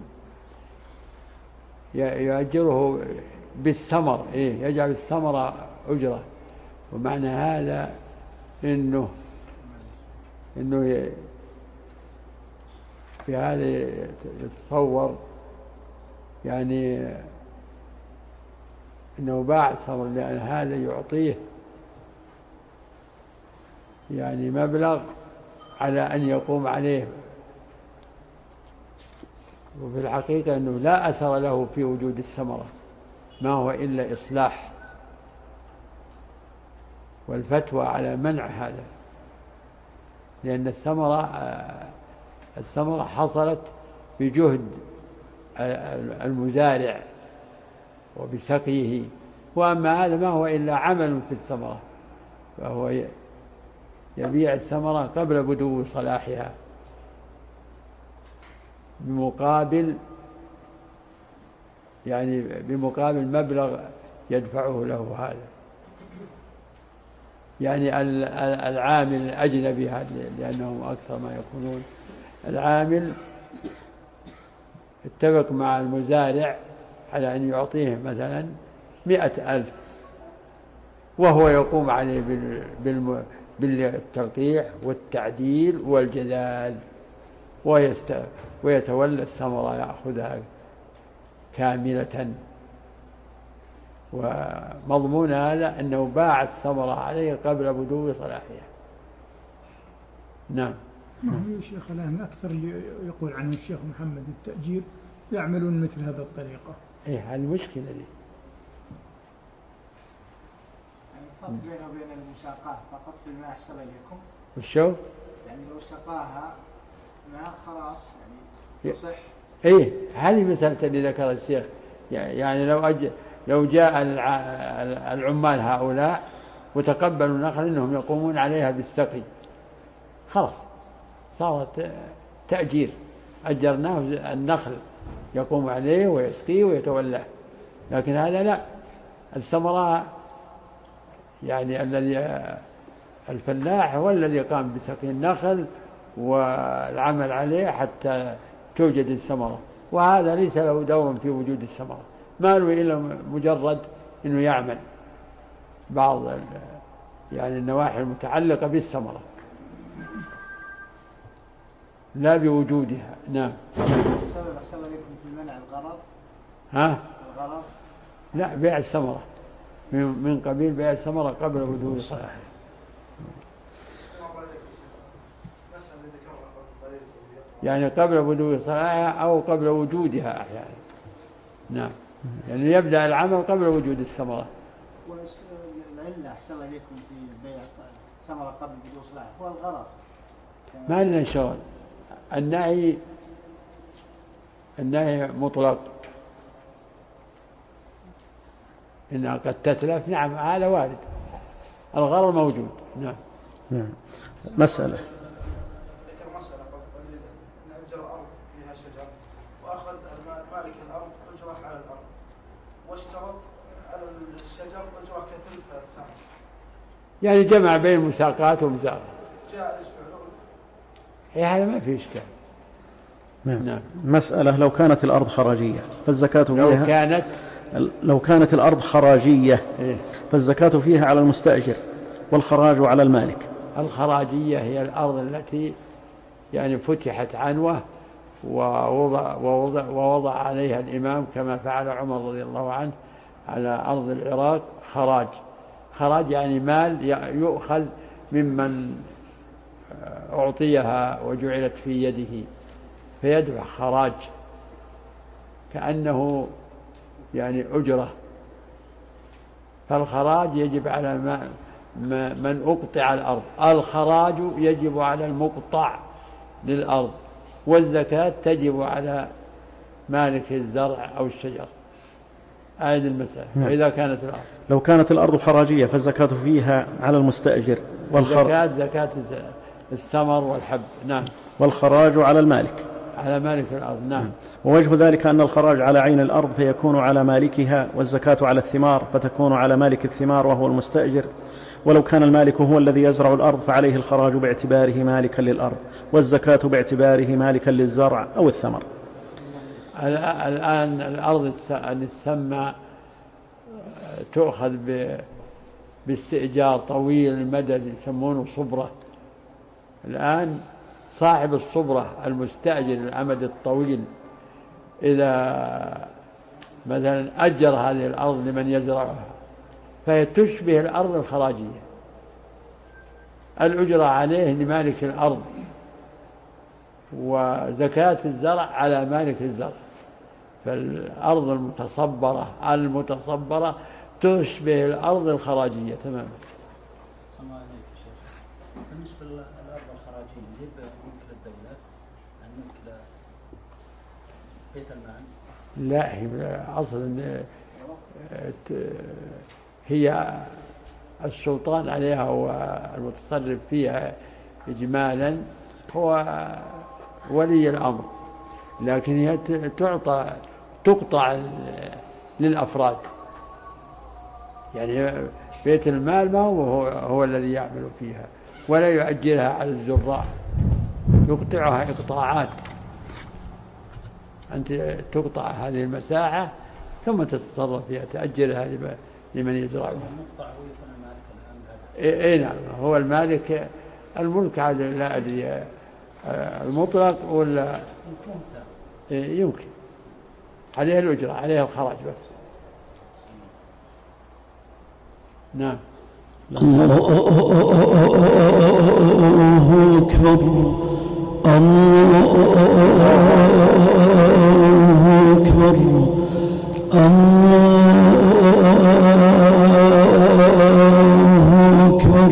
يؤجره بالثمر، إيه يجعل الثمرة أجرة. ومعنى هذا إنه إنه في هذا يتصور يعني إنه باع الثمر، لأن هذا يعطيه يعني مبلغ على أن يقوم عليه، وفي الحقيقة أنه لا أثر له في وجود الثمرة، ما هو إلا إصلاح، والفتوى على منع هذا، لأن الثمرة الثمرة حصلت بجهد المزارع وبسقيه، وأما هذا ما هو إلا عمل في الثمرة، فهو يبيع الثمرة قبل بدو صلاحها بمقابل يعني بمقابل مبلغ يدفعه له هذا، يعني العامل الأجنبي هذا، لأنهم أكثر ما يكونون العامل اتفق مع المزارع على أن يعطيه مثلا مئة ألف، وهو يقوم عليه بالتلقيح والتعديل والجذاذ، ويتولى الثمرة يأخذها كاملة. ومضمون هذا أنه باع الثمرة عليه قبل بدو صلاحها. نعم. ما هو يا شيخ الآن أكثر اللي يقول عنه الشيخ محمد التأجير يعملون مثل هذا الطريقة. إيه هذه المشكلة دي. يعني الفرق بينه وبين المساقاة فقط في الماء أحسن إليكم. وشو؟ يعني لو سقاها ماء خلاص يعني يصح. إيه هذه مسألة اللي ذكر الشيخ. يعني لو أج... لو جاء الع... العمال هؤلاء وتقبلوا النخل إنهم يقومون عليها بالسقي خلاص صارت تأجير، أجرناه النخل يقوم عليه ويسقيه ويتولاه. لكن هذا لا، الثمرة يعني الذي الفلاح هو الذي قام بسقي النخل والعمل عليه حتى توجد الثمرة، وهذا ليس له دور في وجود الثمرة، ما له إلا مجرد إنه يعمل بعض يعني النواحي المتعلقة بالثمرة لا بوجودها. نعم. السبب أحسن لكم في منع الغرض. ها؟ الغرض. لا، بيع الثمرة من قبيل بيع الثمرة قبل بدو صلاحها. يعني قبل بدو صلاحها أو قبل وجودها أحيانا. نعم. يعني يبدأ العمل قبل وجود الثمرة. والعلة أحسن لكم في بيع الثمرة قبل بدو صلاحها هو الغرض. ما لنا شغل. النهي النهي مطلق، إنها قد تتلف. نعم هذا وارد، الغرض موجود. نعم. نعم. مسألة ذكر مسألة قبل نأجر أرض فيها شجر وأخذ مالك الأرض أجرة على الأرض واشترط على الشجر أجرة كثلث الثمن، يعني جمع بين مساقات ومساقات. جائز فعله. إيه هذا ما في إشكال. نعم. نعم. مسألة لو كانت الأرض خراجية فالزكاة فيها لو كانت لو كانت الأرض خراجية إيه؟ فالزكاة فيها على المستأجر والخراج على المالك. الخراجية هي الأرض التي يعني فتحت عنوة ووضع, ووضع, ووضع عليها الإمام كما فعل عمر رضي الله عنه على أرض العراق خراج. خراج يعني مال يؤخذ ممن أعطيها وجعلت في يده فيدفع خراج كأنه يعني أجرة. فالخراج يجب على من أقطع الأرض، الخراج يجب على المقطع للأرض، والزكاة تجب على مالك الزرع أو الشجر. أعيد المسألة. وإذا كانت الأرض لو كانت الأرض خراجية فالزكاة فيها على المستأجر والزكاة زكاة الثمر والحب. نعم. والخراج على المالك على مالك الأرض. نعم. ووجه ذلك أن الخراج على عين الأرض فيكون على مالكها، والزكاة على الثمار فتكون على مالك الثمار وهو المستأجر. ولو كان المالك هو الذي يزرع الأرض فعليه الخراج باعتباره مالكا للأرض، والزكاة باعتباره مالكا للزرع أو الثمر. الآن الأرض اللي تسمى تؤخذ باستئجار طويل المدى يسمونه صبرة. الآن صاحب الصبرة المستأجر الأمد الطويل إذا مثلا أجر هذه الأرض لمن يزرعها فهي تشبه الأرض الخراجية، الأجرة عليه لمالك الأرض وزكاة الزرع على مالك الزرع. فالأرض المتصبرة المتصبرة تشبه الأرض الخراجية تماما. بالنسبة للأرض الخراجية يجب ملك للدولة أن ملك بيت المال؟ لا، هي أصلا هي السلطان عليها والمتصرف فيها إجمالا هو ولي الأمر، لكن هي تعطى تقطع للأفراد. يعني بيت المال ما هو هو الذي يعمل فيها ولا يؤجرها على الزراع، يقطعها إقطاعات. أنت تقطع هذه المساحة ثم تتصرف فيها، تأجرها لمن يزرعها. إيه نعم، هو المالك. الملك هذا لا أدري المطلق ولا إيه يمكن عليه الأجرة، عليه الخراج بس. نعم. الله أكبر. الله أكبر الله أكبر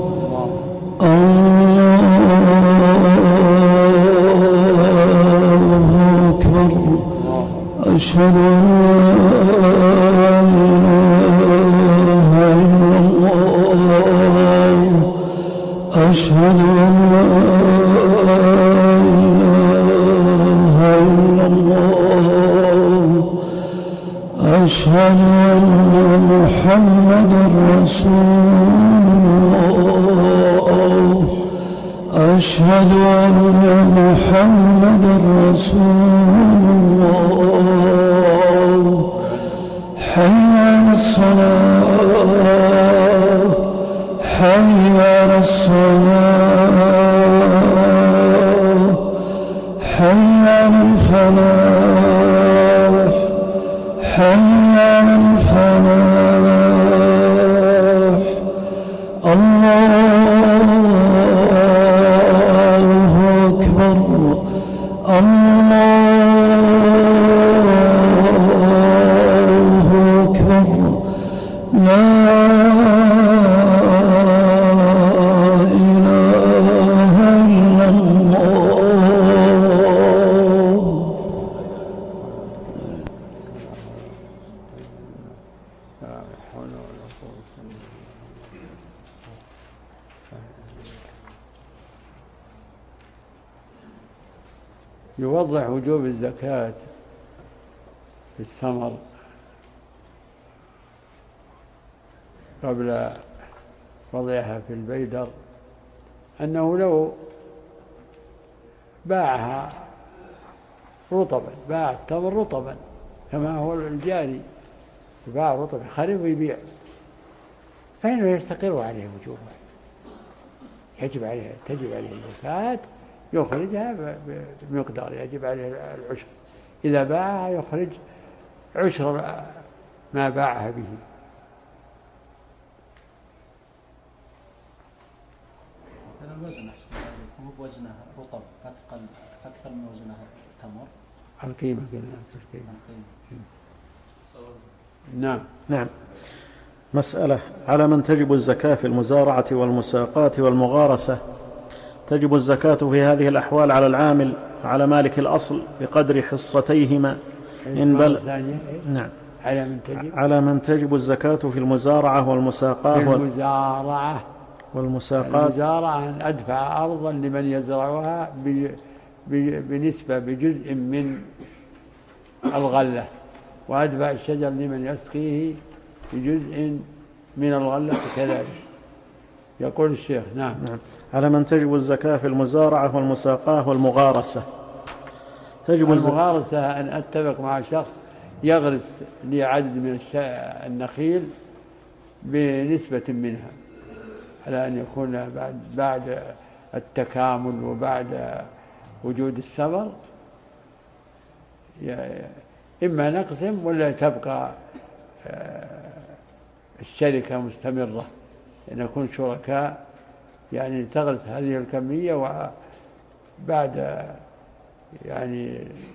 الله أكبر أشهد أن لا إله إلا الله أشهد أن لا إله إلا الله أشهد أن محمدا رسول الله أشهد أن محمدا رسول الله حي على الصلاة حي على الصلاة حي على الفلاح حي على الفلاح الله أكبر الله أكبر لا إله إلا الله. لا حول ولا قوة إلا بالله. يوضح وجوب الزكاة في الثمر قبل وضعها في البيدر أنه لو باعها رطبا، باع التمر رطبا كما هو الجاري، باع رطبا خرب ويبيع، فإنه يستقر عليه وجوبها، يجب عليه تجب عليه الزكاة، يخرجها بمقدار يجب عليه العشر، إذا باعها يخرج عشر ما باعها به. الوزن أحسن مو بوزنها رطب أثقل أكثر من وزنها تمر. القيمة قلنا القيمة. نعم نعم. مسألة: على من تجب الزكاة في المزارعة والمساقات والمغارسة؟ تجب الزكاة في هذه الأحوال على العامل وعلى مالك الأصل بقدر حصتيهما إن بل... نعم. على من تجب على من تجب الزكاة في المزارعة والمساقات في المزارعة والمساقات المزارعة أن أدفع أرضا لمن يزرعها بنسبة بجزء من الغلة، وأدفع الشجر لمن يسقيه بجزء من الغلة كذلك. يقول الشيخ نعم. نعم. على من تجب الزكاة في المزارعة والمساقات والمغارسة؟ تجب المغارسة أن أتفق مع شخص يغرس لي عدد من النخيل بنسبة منها، على أن يكون بعد بعد التكامل وبعد وجود الثمر إما نقسم ولا تبقى الشركة مستمرة، أن نكون شركاء، يعني تغرس هذه الكمية وبعد يعني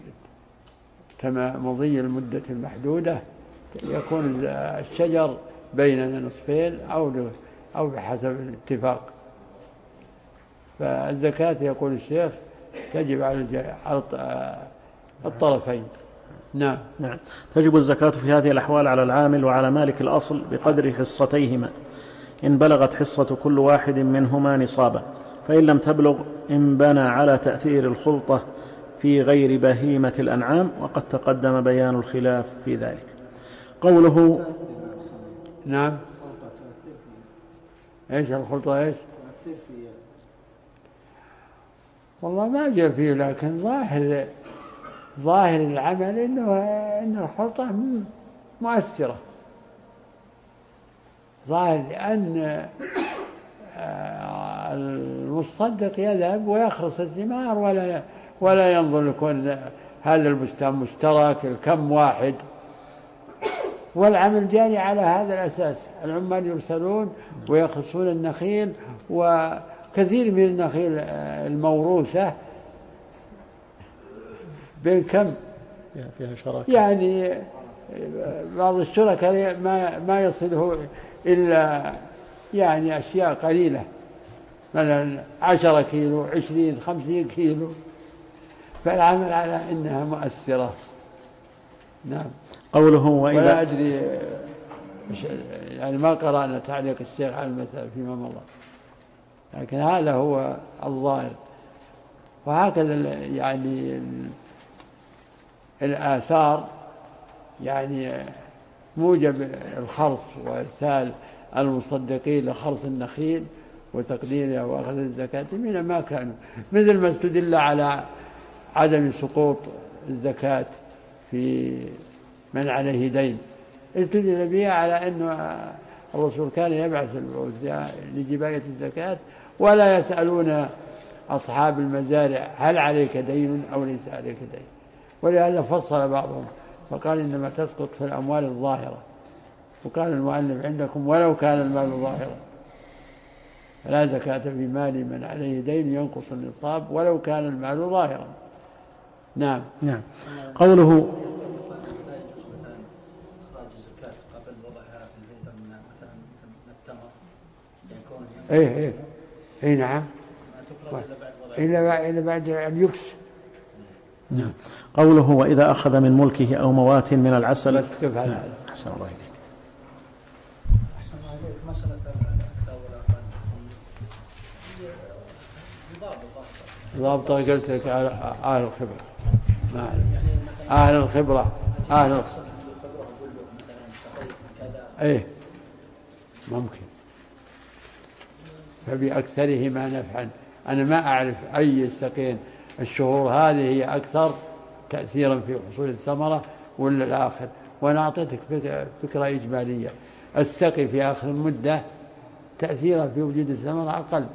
مضي المدة المحدودة يكون الشجر بيننا نصفين أو أو بحسب الاتفاق. فالزكاة يقول الشيخ تجب على الطرفين. نعم. نعم. تجب الزكاة في هذه الأحوال على العامل وعلى مالك الأصل بقدر حصتيهما إن بلغت حصة كل واحد منهما نصابا، فإن لم تبلغ إن بنى على تأثير الخلطة في غير بهيمة الأنعام، وقد تقدم بيان الخلاف في ذلك. قوله نعم. ايش الخلطة ايش؟ والله ما جاء فيه، لكن ظاهر ظاهر العمل انه ان الخلطة مؤثرة، ظاهر لأن المصدق يذهب ويخرص الثمار ولا ولا ينظر لكون هذا البستان مشترك الكم واحد، والعمل جاري على هذا الأساس. العمال يرسلون ويخرصون النخيل، وكثير من النخيل الموروثة بين كم فيها شراكة يعني بعض الشركاء ما ما يصله إلا يعني أشياء قليلة، مثلا عشرة كيلو، عشرين، خمسين كيلو، فالعمل على أنها مؤثرة. نعم. قوله وإذا ولا أدري يعني ما قرأنا تعليق الشيخ على المسألة فيما مضى، لكن هذا هو الظاهر. وهكذا يعني الآثار يعني موجب الخرص وإرسال المصدقين لخرص النخيل وتقديرها وأخذ الزكاة من ما كانوا، مثل ما استدل على عدم سقوط الزكاة في من عليه دين، استدل بها على أن الرسول كان يبعث البعوث لجباية الزكاة ولا يسألون أصحاب المزارع هل عليك دين أو ليس عليك دين، ولهذا فصل بعضهم فقال إنما تسقط في الأموال الظاهرة، وقال المؤلف عندكم ولو كان المال ظاهرا، فلا زكاة في مال من عليه دين ينقص النصاب ولو كان المال ظاهرا. نعم. نعم. قوله ايه ايه ايه نعم، إلا بعد أن يكس. نعم. قوله وإذا أخذ من ملكه أو موات من العسل. بس كيف هذا؟ أحسن الله إليك. أحسن الله إليك. مسألة الأكثر والأقل ضابطة قلت لك أهل الخبرة، ما أعلم. أهل الخبرة أهل الخبرة إيه ممكن، فبأكثرهما نفعا. أنا ما أعرف أي السقين الشهور هذه هي أكثر تأثيرا في حصول الثمرة ولا الآخر، وأنا أعطيتك فكرة إجمالية. السقي في آخر المدة تأثيرا في وجود الثمرة أقل.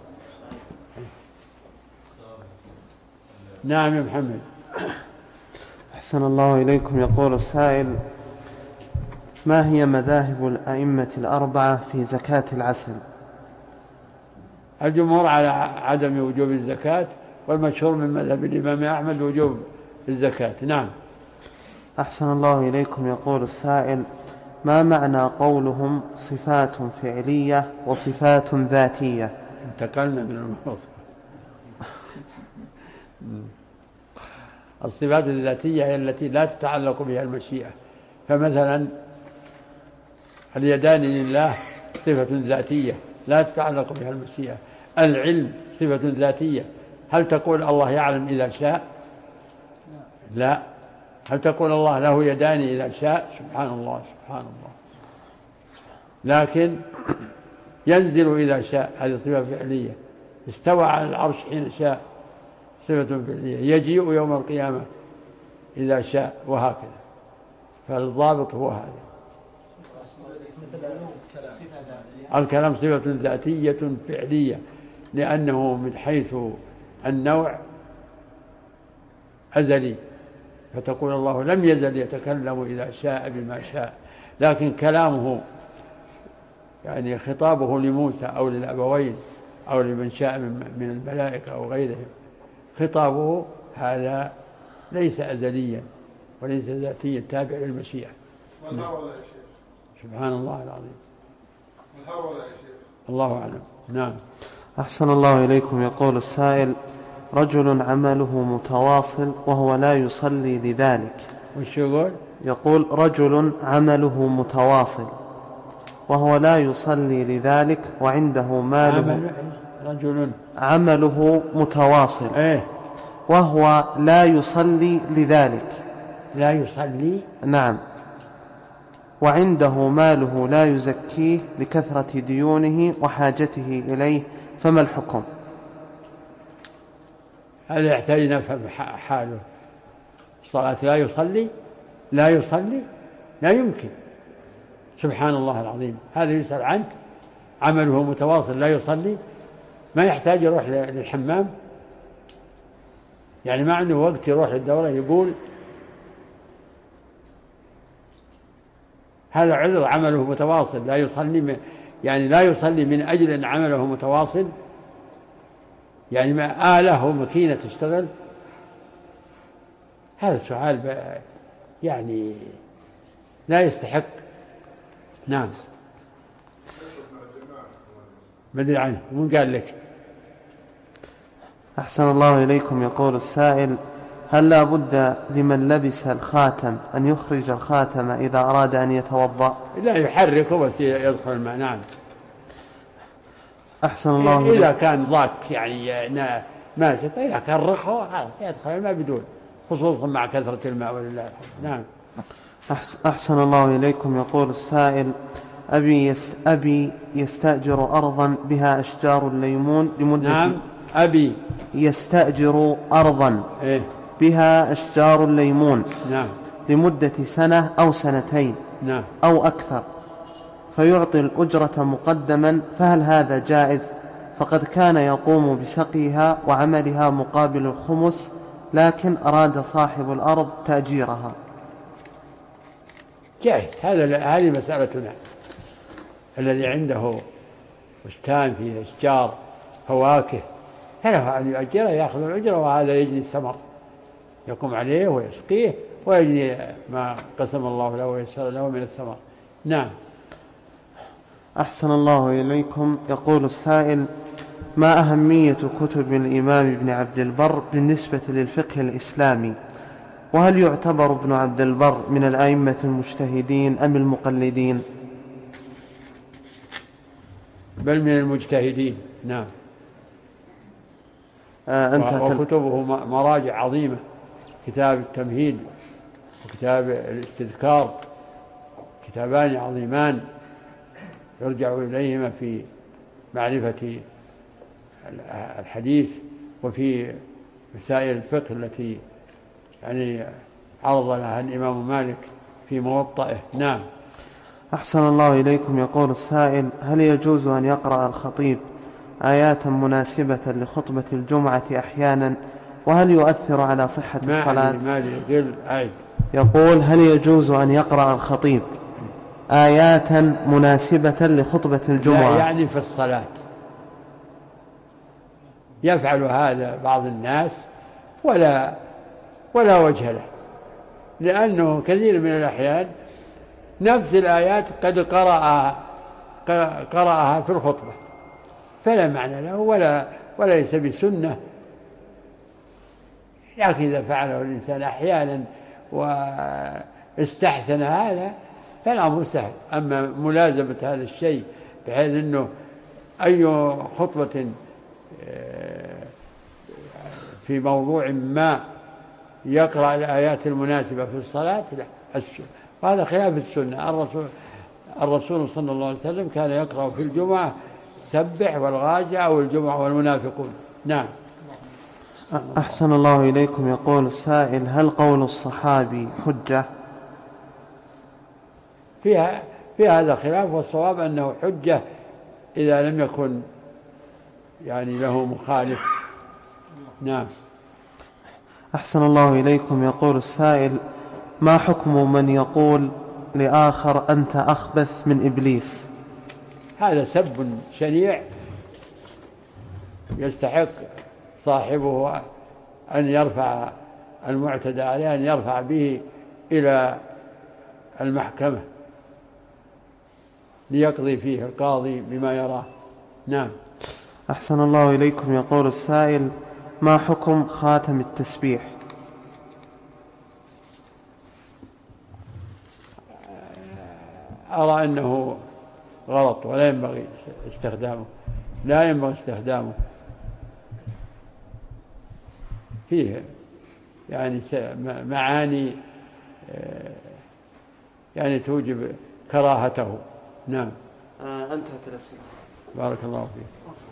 نعم يا محمد. أحسن الله إليكم. يقول السائل: ما هي مذاهب الأئمة الأربعة في زكاة العسل؟ الجمهور على عدم وجوب الزكاة، والمشهور من مذهب الإمام أحمد وجوب الزكاة. نعم. أحسن الله إليكم. يقول السائل: ما معنى قولهم صفات فعلية وصفات ذاتية؟ انتقلنا من الموضوع. الصفات الذاتية هي التي لا تتعلق بها المشيئة، فمثلا اليدان لله صفة ذاتية لا تتعلق بها المشيئة. العلم صفة ذاتية، هل تقول الله يعلم إذا شاء؟ لا. هل تقول الله له يدان إذا شاء؟ سبحان الله سبحان الله. لكن ينزل إذا شاء، هذه صفة فعلية. استوى على العرش حين شاء، صفة فعلية. يجيء يوم القيامة إذا شاء، وهكذا. فالضابط هو هذا. الكلام صفة ذاتية فعلية، لأنه من حيث النوع أزلي، فتقول الله لم يزل يتكلم إذا شاء بما شاء، لكن كلامه يعني خطابه لموسى أو للأبوين أو لمن شاء من الملائكة أو غيرهم، خطابه هذا ليس أزليا وليس ذاتيا، تابع للمشيئة. سبحان الله العظيم. الله أعلم. نعم. أحسن الله إليكم. يقول السائل: رجل عمله متواصل وهو لا يصلي لذلك. وش يقول؟ يقول: رجل عمله متواصل وهو لا يصلي لذلك وعنده ماله. رجل عمله متواصل إيه؟ وهو لا يصلي لذلك. لا يصلي؟ نعم. وعنده ماله لا يزكيه لكثرة ديونه وحاجته إليه، فما الحكم؟ هذا يحتاج نفهم حاله. الصلاة لا يصلي لا يصلي لا يمكن. سبحان الله العظيم. هذا يسأل عنه عمله متواصل لا يصلي، ما يحتاج يروح للحمام، يعني ما عنده وقت يروح للدورة. يقول هذا عذر، عمله متواصل لا يصلي، يعني لا يصلي من أجل أن عمله متواصل، يعني ما آله ماكينة تشتغل، هذا سؤال يعني لا يستحق. نعم. بدري عنه، من قال لك؟ أحسن الله إليكم. يقول السائل: هل لا بد لمن لبس الخاتم أن يخرج الخاتم إذا أراد أن يتوضأ؟ لا، يحركه بس يدخل الماء. نعم. أحسن الله إليكم. إذا كان ضاك يعني ماسك، إذا كان رخه خلاص يدخل الماء بدون، خصوصا مع كثرة الماء ولله الحمد. نعم. أحسن الله إليكم. يقول السائل: أبي, يست أبي يستأجر أرضا بها أشجار الليمون لمدة. نعم. أبي يستأجر أرضا إيه؟ بها أشجار الليمون. نعم. لمدة سنة أو سنتين. نعم. أو أكثر، فيعطي الأجرة مقدما، فهل هذا جائز؟ فقد كان يقوم بسقيها وعملها مقابل الخمس، لكن أراد صاحب الأرض تأجيرها. جائز. هذا هذه مسألتنا. الذي عنده بستان فيه أشجار فواكه فله أن يؤجره، يأخذ الأجرة، وهذا يجني الثمر، يقوم عليه ويسقيه ويجني ما قسم الله له ويسر له من الثمر. نعم. أحسن الله إليكم. يقول السائل: ما أهمية كتب الإمام ابن عبد البر بالنسبة للفقه الإسلامي؟ وهل يعتبر ابن عبد البر من الأئمة المجتهدين أم المقلدين؟ بل من المجتهدين. نعم. آه أنت وكتبه مراجع عظيمة، كتاب التمهيد وكتاب الاستذكار، كتابان عظيمان يرجع إليهما في معرفة الحديث وفي مسائل الفقه التي يعني عرض لها الإمام مالك في موطئه. نعم. أحسن الله إليكم. يقول السائل: هل يجوز أن يقرأ الخطيب آيات مناسبة لخطبة الجمعة أحيانا، وهل يؤثر على صحة الصلاة؟ يقول: هل يجوز أن يقرأ الخطيب آيات مناسبة لخطبة الجمعة؟ لا يعني في الصلاة. يفعل هذا بعض الناس ولا ولا وجه له، لأنه كثير من الأحيان نفس الآيات قد قرأها قرأها في الخطبة، فلا معنى له ولا وليس بسنة. لكن إذا فعله الإنسان أحيانا واستحسن هذا فالأمر سهل. أما ملازمة هذا الشيء بحيث أنه أي خطبة في موضوع ما يقرأ الآيات المناسبة في الصلاة، لا، وهذا خلاف السنة. الرسول الرسول صلى الله عليه وسلم كان يقرأ في الجمعة سبح والغاشية أو الجمعة والمنافقون. نعم. أحسن الله إليكم. يقول السائل: هل قول الصحابي حجة؟ فيها في هذا خلاف، والصواب أنه حجة إذا لم يكن يعني له مخالف. نعم. أحسن الله إليكم. يقول السائل: ما حكم من يقول لآخر أنت أخبث من إبليس؟ هذا سب شنيع يستحق صاحبه أن يرفع المعتدى عليه، أن يرفع به إلى المحكمة ليقضي فيه القاضي بما يراه. نعم. أحسن الله إليكم. يقول السائل: ما حكم خاتم التسبيح؟ أرى أنه غلط ولا ينبغي استخدامه، لا ينبغي استخدامه، فيه يعني معاني يعني توجب كراهته. نعم. أنتهت الأسئلة. بارك الله فيك.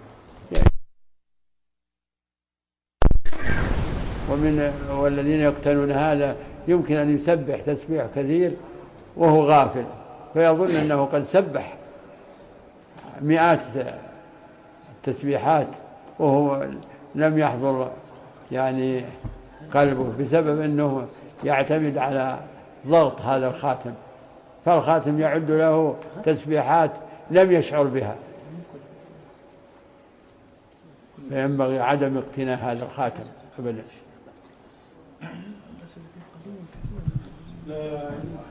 ومن والذين يقتنون هذا يمكن أن يسبح تسبيح كثير وهو غافل، فيظن أنه قد سبح مئات التسبيحات وهو لم يحضر يعني قلبه، بسبب أنه يعتمد على ضغط هذا الخاتم، فالخاتم يعد له تسبيحات لم يشعر بها، فينبغي عدم اقتناء هذا الخاتم أبدا. لا